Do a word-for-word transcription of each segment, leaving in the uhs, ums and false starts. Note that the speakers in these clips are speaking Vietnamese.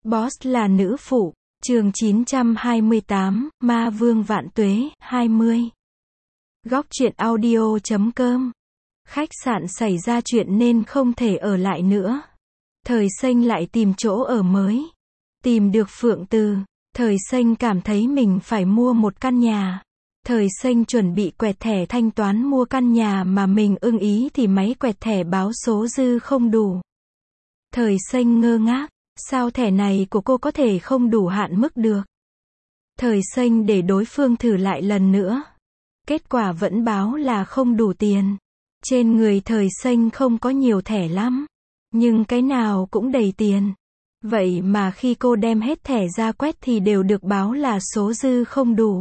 Boss là nữ phụ. Chương chín trăm hai mươi tám, Ma Vương Vạn Tuế, hai mươi. Góc truyện audio chấm com. Khách sạn xảy ra chuyện nên không thể ở lại nữa. Thời Xanh lại tìm chỗ ở mới. Tìm được Phượng Từ. Thời Xanh cảm thấy mình phải mua một căn nhà. Thời Xanh chuẩn bị quẹt thẻ thanh toán mua căn nhà mà mình ưng ý thì máy quẹt thẻ báo số dư không đủ. Thời Xanh ngơ ngác. Sao thẻ này của cô có thể không đủ hạn mức được? Thời Xanh để đối phương thử lại lần nữa. Kết quả vẫn báo là không đủ tiền. Trên người Thời Xanh không có nhiều thẻ lắm. Nhưng cái nào cũng đầy tiền. Vậy mà khi cô đem hết thẻ ra quét thì đều được báo là số dư không đủ.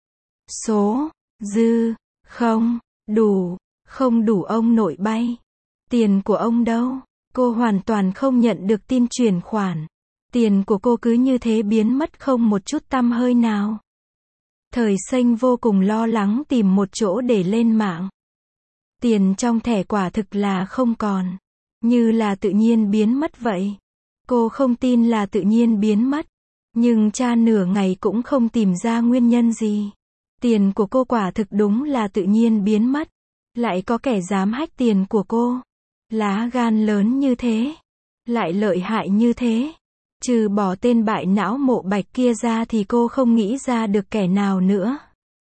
Số dư không đủ, không đủ ông nội bay. Tiền của ông đâu? Cô hoàn toàn không nhận được tin chuyển khoản. Tiền của cô cứ như thế biến mất không một chút tăm hơi nào. Thời Xanh vô cùng lo lắng tìm một chỗ để lên mạng. Tiền trong thẻ quả thực là không còn. Như là tự nhiên biến mất vậy. Cô không tin là tự nhiên biến mất. Nhưng tra nửa ngày cũng không tìm ra nguyên nhân gì. Tiền của cô quả thực đúng là tự nhiên biến mất. Lại có kẻ dám hack tiền của cô. Lá gan lớn như thế. Lại lợi hại như thế. Trừ bỏ tên bại não Mộ Bạch kia ra thì cô không nghĩ ra được kẻ nào nữa.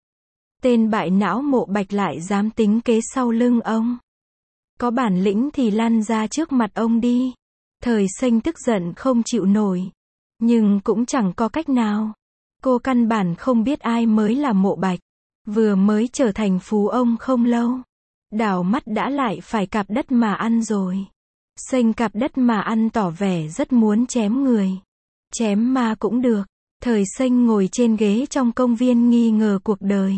Tên bại não Mộ Bạch lại dám tính kế sau lưng ông. Có bản lĩnh thì lăn ra trước mặt ông đi. Thời Xanh tức giận không chịu nổi. Nhưng cũng chẳng có cách nào. Cô căn bản không biết ai mới là Mộ Bạch. Vừa mới trở thành phú ông không lâu. Đảo mắt đã lại phải cạp đất mà ăn rồi. Xanh cạp đất mà ăn tỏ vẻ rất muốn chém người. Chém ma cũng được. Thời Xanh ngồi trên ghế trong công viên nghi ngờ cuộc đời.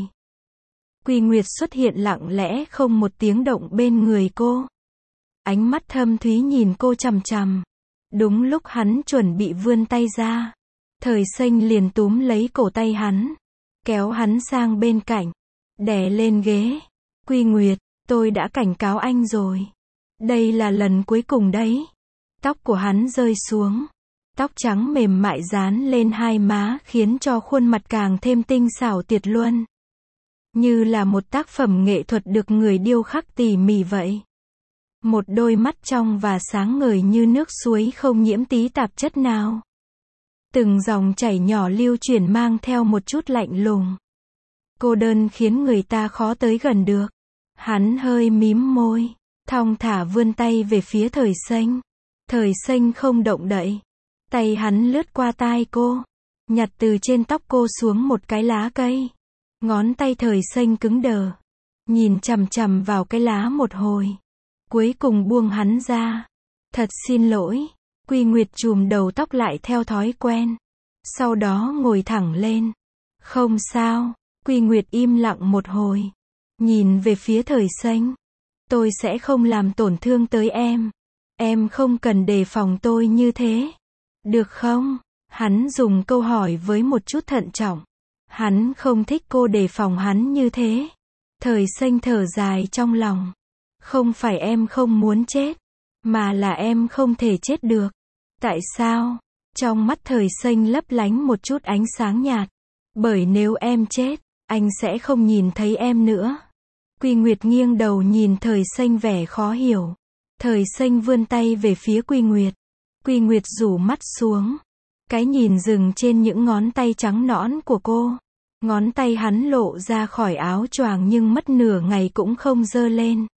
Quy Nguyệt xuất hiện lặng lẽ không một tiếng động bên người cô. Ánh mắt thâm thúy nhìn cô chằm chằm. Đúng lúc hắn chuẩn bị vươn tay ra. Thời Xanh liền túm lấy cổ tay hắn. Kéo hắn sang bên cạnh. Đè lên ghế. Quy Nguyệt, tôi đã cảnh cáo anh rồi. Đây là lần cuối cùng đấy. Tóc của hắn rơi xuống. Tóc trắng mềm mại dán lên hai má khiến cho khuôn mặt càng thêm tinh xảo tuyệt luân. Như là một tác phẩm nghệ thuật được người điêu khắc tỉ mỉ vậy. Một đôi mắt trong và sáng ngời như nước suối không nhiễm tí tạp chất nào. Từng dòng chảy nhỏ lưu chuyển mang theo một chút lạnh lùng. Cô đơn khiến người ta khó tới gần được. Hắn hơi mím môi, thong thả vươn tay về phía Thời Xanh. Thời Xanh không động đậy. Tay hắn lướt qua tai cô, nhặt từ trên tóc cô xuống một cái lá cây. Ngón tay Thời Xanh cứng đờ, nhìn chằm chằm vào cái lá một hồi. Cuối cùng buông hắn ra. Thật xin lỗi. Quy Nguyệt chùm đầu tóc lại theo thói quen. Sau đó ngồi thẳng lên. Không sao. Quy Nguyệt im lặng một hồi. Nhìn về phía Thời Xanh. Tôi sẽ không làm tổn thương tới em. Em không cần đề phòng tôi như thế. Được không? Hắn dùng câu hỏi với một chút thận trọng. Hắn không thích cô đề phòng hắn như thế. Thời Xanh thở dài trong lòng. Không phải em không muốn chết. Mà là em không thể chết được. Tại sao? Trong mắt Thời Xanh lấp lánh một chút ánh sáng nhạt. Bởi nếu em chết, anh sẽ không nhìn thấy em nữa. Quy Nguyệt nghiêng đầu nhìn Thời Xanh vẻ khó hiểu. Thời Xanh vươn tay về phía Quy Nguyệt. Quy Nguyệt rủ mắt xuống. Cái nhìn dừng trên những ngón tay trắng nõn của cô. Ngón tay hắn lộ ra khỏi áo choàng nhưng mất nửa ngày cũng không giơ lên.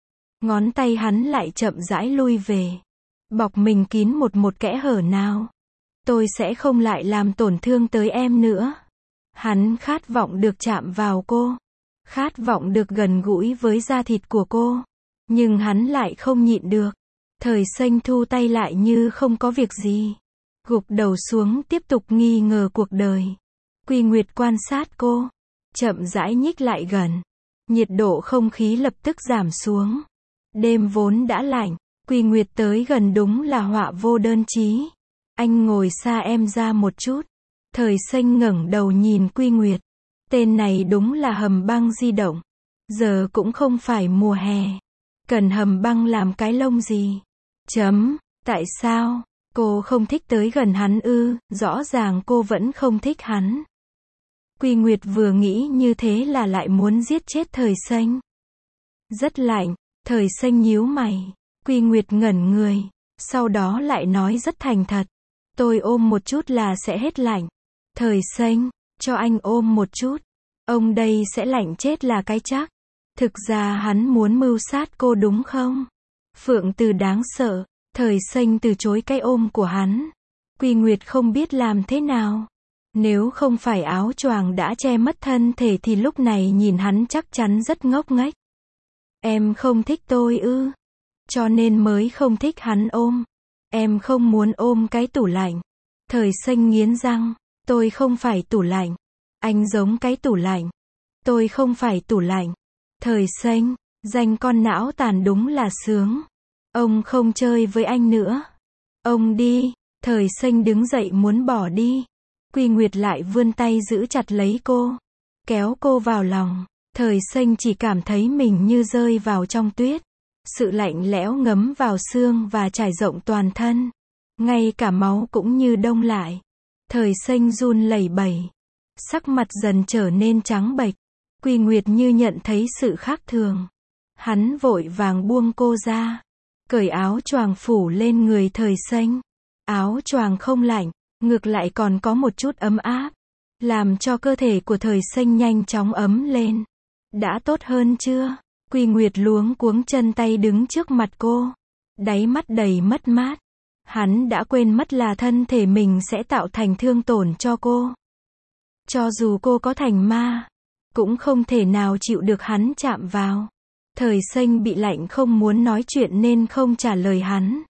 Ngón tay hắn lại chậm rãi lui về. Bọc mình kín một một kẽ hở nào. Tôi sẽ không lại làm tổn thương tới em nữa. Hắn khát vọng được chạm vào cô. Khát vọng được gần gũi với da thịt của cô. Nhưng hắn lại không nhịn được. Thời Xanh thu tay lại như không có việc gì. Gục đầu xuống tiếp tục nghi ngờ cuộc đời. Quy Nguyệt quan sát cô. Chậm rãi nhích lại gần. Nhiệt độ không khí lập tức giảm xuống. Đêm vốn đã lạnh. Quy Nguyệt tới gần đúng là họa vô đơn chí. Anh ngồi xa em ra một chút. Thời Xanh ngẩng đầu nhìn Quy Nguyệt. Tên này đúng là hầm băng di động. Giờ cũng không phải mùa hè. Cần hầm băng làm cái lông gì? Chấm. Tại sao? Cô không thích tới gần hắn ư, rõ ràng cô vẫn không thích hắn. Quy Nguyệt vừa nghĩ như thế là lại muốn giết chết Thời Xanh. Rất lạnh, Thời Xanh nhíu mày. Quy Nguyệt ngẩn người, sau đó lại nói rất thành thật. Tôi ôm một chút là sẽ hết lạnh. Thời Xanh, cho anh ôm một chút. Ông đây sẽ lạnh chết là cái chắc. Thực ra hắn muốn mưu sát cô đúng không? Phượng Từ đáng sợ. Thời Xanh từ chối cái ôm của hắn. Quy Nguyệt không biết làm thế nào. Nếu không phải áo choàng đã che mất thân thể thì lúc này nhìn hắn chắc chắn rất ngốc nghếch. Em không thích tôi ư? Cho nên mới không thích hắn ôm. Em không muốn ôm cái tủ lạnh. Thời Xanh nghiến răng. Tôi không phải tủ lạnh. Anh giống cái tủ lạnh. Tôi không phải tủ lạnh. Thời Xanh, danh con não tàn đúng là sướng. Ông không chơi với anh nữa. Ông đi. Thời Xanh đứng dậy muốn bỏ đi. Quy Nguyệt lại vươn tay giữ chặt lấy cô. Kéo cô vào lòng. Thời Xanh chỉ cảm thấy mình như rơi vào trong tuyết. Sự lạnh lẽo ngấm vào xương và trải rộng toàn thân. Ngay cả máu cũng như đông lại. Thời Xanh run lẩy bẩy. Sắc mặt dần trở nên trắng bệch. Quy Nguyệt như nhận thấy sự khác thường. Hắn vội vàng buông cô ra. Cởi áo choàng phủ lên người Thời Xanh. Áo choàng không lạnh, ngược lại còn có một chút ấm áp. Làm cho cơ thể của Thời Xanh nhanh chóng ấm lên. Đã tốt hơn chưa? Quy Nguyệt luống cuống chân tay đứng trước mặt cô. Đáy mắt đầy mất mát. Hắn đã quên mất là thân thể mình sẽ tạo thành thương tổn cho cô. Cho dù cô có thành ma, cũng không thể nào chịu được hắn chạm vào. Thời Xanh bị lạnh không muốn nói chuyện nên không trả lời hắn.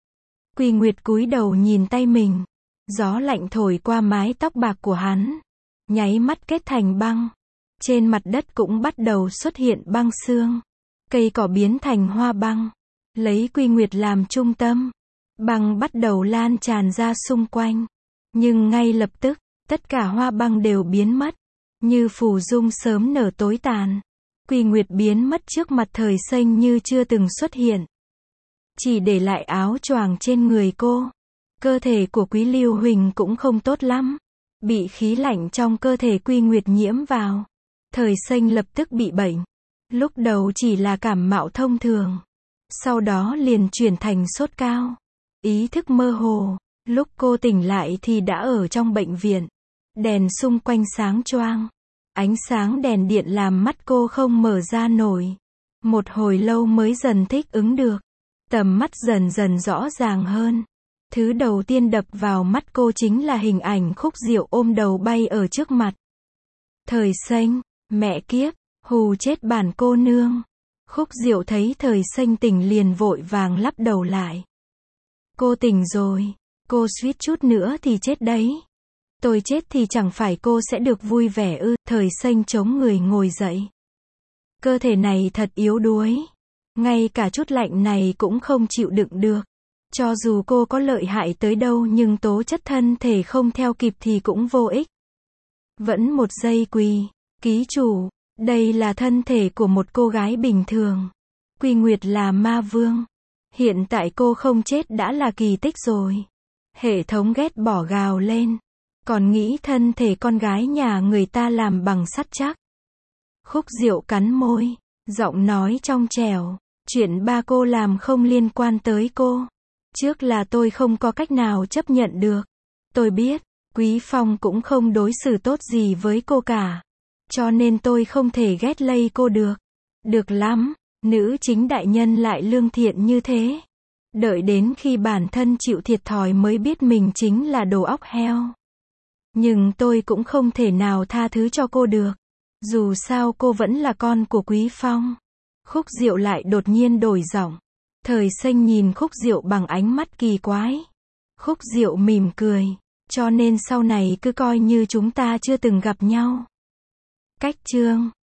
Quy Nguyệt cúi đầu nhìn tay mình. Gió lạnh thổi qua mái tóc bạc của hắn. Nháy mắt kết thành băng. Trên mặt đất cũng bắt đầu xuất hiện băng xương. Cây cỏ biến thành hoa băng. Lấy Quy Nguyệt làm trung tâm. Băng bắt đầu lan tràn ra xung quanh. Nhưng ngay lập tức, tất cả hoa băng đều biến mất. Như phù dung sớm nở tối tàn. Quy Nguyệt biến mất trước mặt Thời Xanh như chưa từng xuất hiện. Chỉ để lại áo choàng trên người cô. Cơ thể của Quý Lưu Huỳnh cũng không tốt lắm. Bị khí lạnh trong cơ thể Quy Nguyệt nhiễm vào. Thời Xanh lập tức bị bệnh. Lúc đầu chỉ là cảm mạo thông thường. Sau đó liền chuyển thành sốt cao. Ý thức mơ hồ. Lúc cô tỉnh lại thì đã ở trong bệnh viện. Đèn xung quanh sáng choang. Ánh sáng đèn điện làm mắt cô không mở ra nổi. Một hồi lâu mới dần thích ứng được. Tầm mắt dần dần rõ ràng hơn. Thứ đầu tiên đập vào mắt cô chính là hình ảnh Khúc Diệu ôm đầu bay ở trước mặt. Thời Xanh, mẹ kiếp, hù chết bản cô nương. Khúc Diệu thấy Thời Xanh tỉnh liền vội vàng lắp đầu lại. Cô tỉnh rồi, cô suýt chút nữa thì chết đấy. Tôi chết thì chẳng phải cô sẽ được vui vẻ ư? Thời Xanh chống người ngồi dậy. Cơ thể này thật yếu đuối. Ngay cả chút lạnh này cũng không chịu đựng được. Cho dù cô có lợi hại tới đâu nhưng tố chất thân thể không theo kịp thì cũng vô ích. Vẫn một giây quỳ. Ký chủ, đây là thân thể của một cô gái bình thường. Quy Nguyệt là ma vương. Hiện tại cô không chết đã là kỳ tích rồi. Hệ thống ghét bỏ gào lên. Còn nghĩ thân thể con gái nhà người ta làm bằng sắt chắc. Khúc Diệu cắn môi. Giọng nói trong trẻo. Chuyện ba cô làm không liên quan tới cô. Trước là tôi không có cách nào chấp nhận được. Tôi biết, Quý Phong cũng không đối xử tốt gì với cô cả. Cho nên tôi không thể ghét lây cô được. Được lắm, nữ chính đại nhân lại lương thiện như thế. Đợi đến khi bản thân chịu thiệt thòi mới biết mình chính là đồ óc heo. Nhưng tôi cũng không thể nào tha thứ cho cô được. Dù sao cô vẫn là con của Quý Phong. Khúc Diệu lại đột nhiên đổi giọng. Thời Xanh nhìn Khúc Diệu bằng ánh mắt kỳ quái. Khúc Diệu mỉm cười. Cho nên sau này cứ coi như chúng ta chưa từng gặp nhau. Cách chương